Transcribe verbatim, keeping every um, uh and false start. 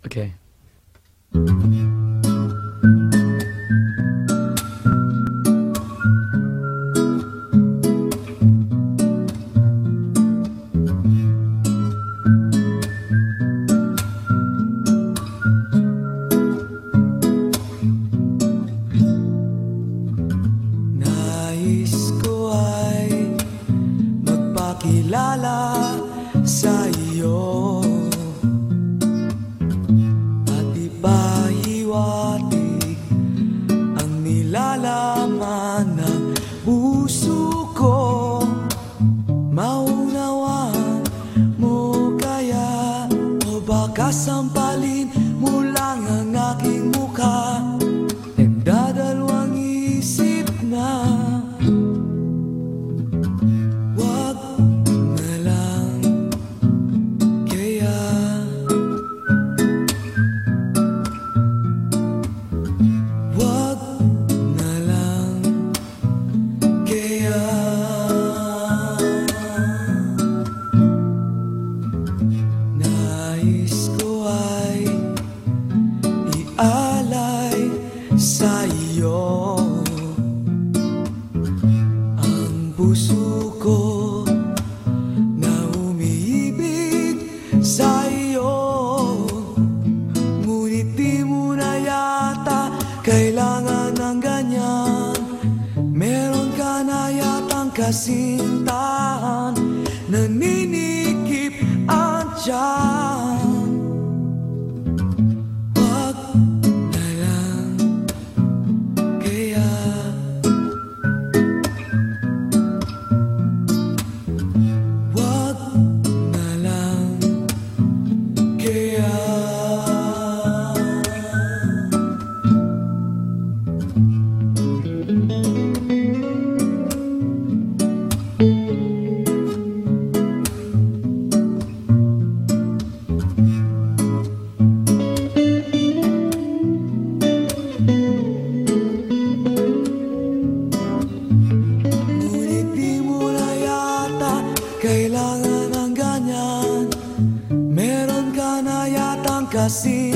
Okay. Nais ko ay magpakilala sa iyo at ipahiwatig ang nilalaman ng puso ko. Maunawaan mo kaya o baka sampalin mo lang ang aking mukha? Nagdadalawang isip na wag na lang kaya. Wag na lang kaya. Nais ko ay ialay sa iyo ang puso ko na umiibig sa iyo. Ngunit di mo na yata kailangan ng ganyan. Meron ka na yatang kasintahan, naninikip ang tiyan. Wag na lang kaya. Wag na lang kaya. Ngunit di mo na yata kailangan ng ganyan. Meron ka na yatang kasi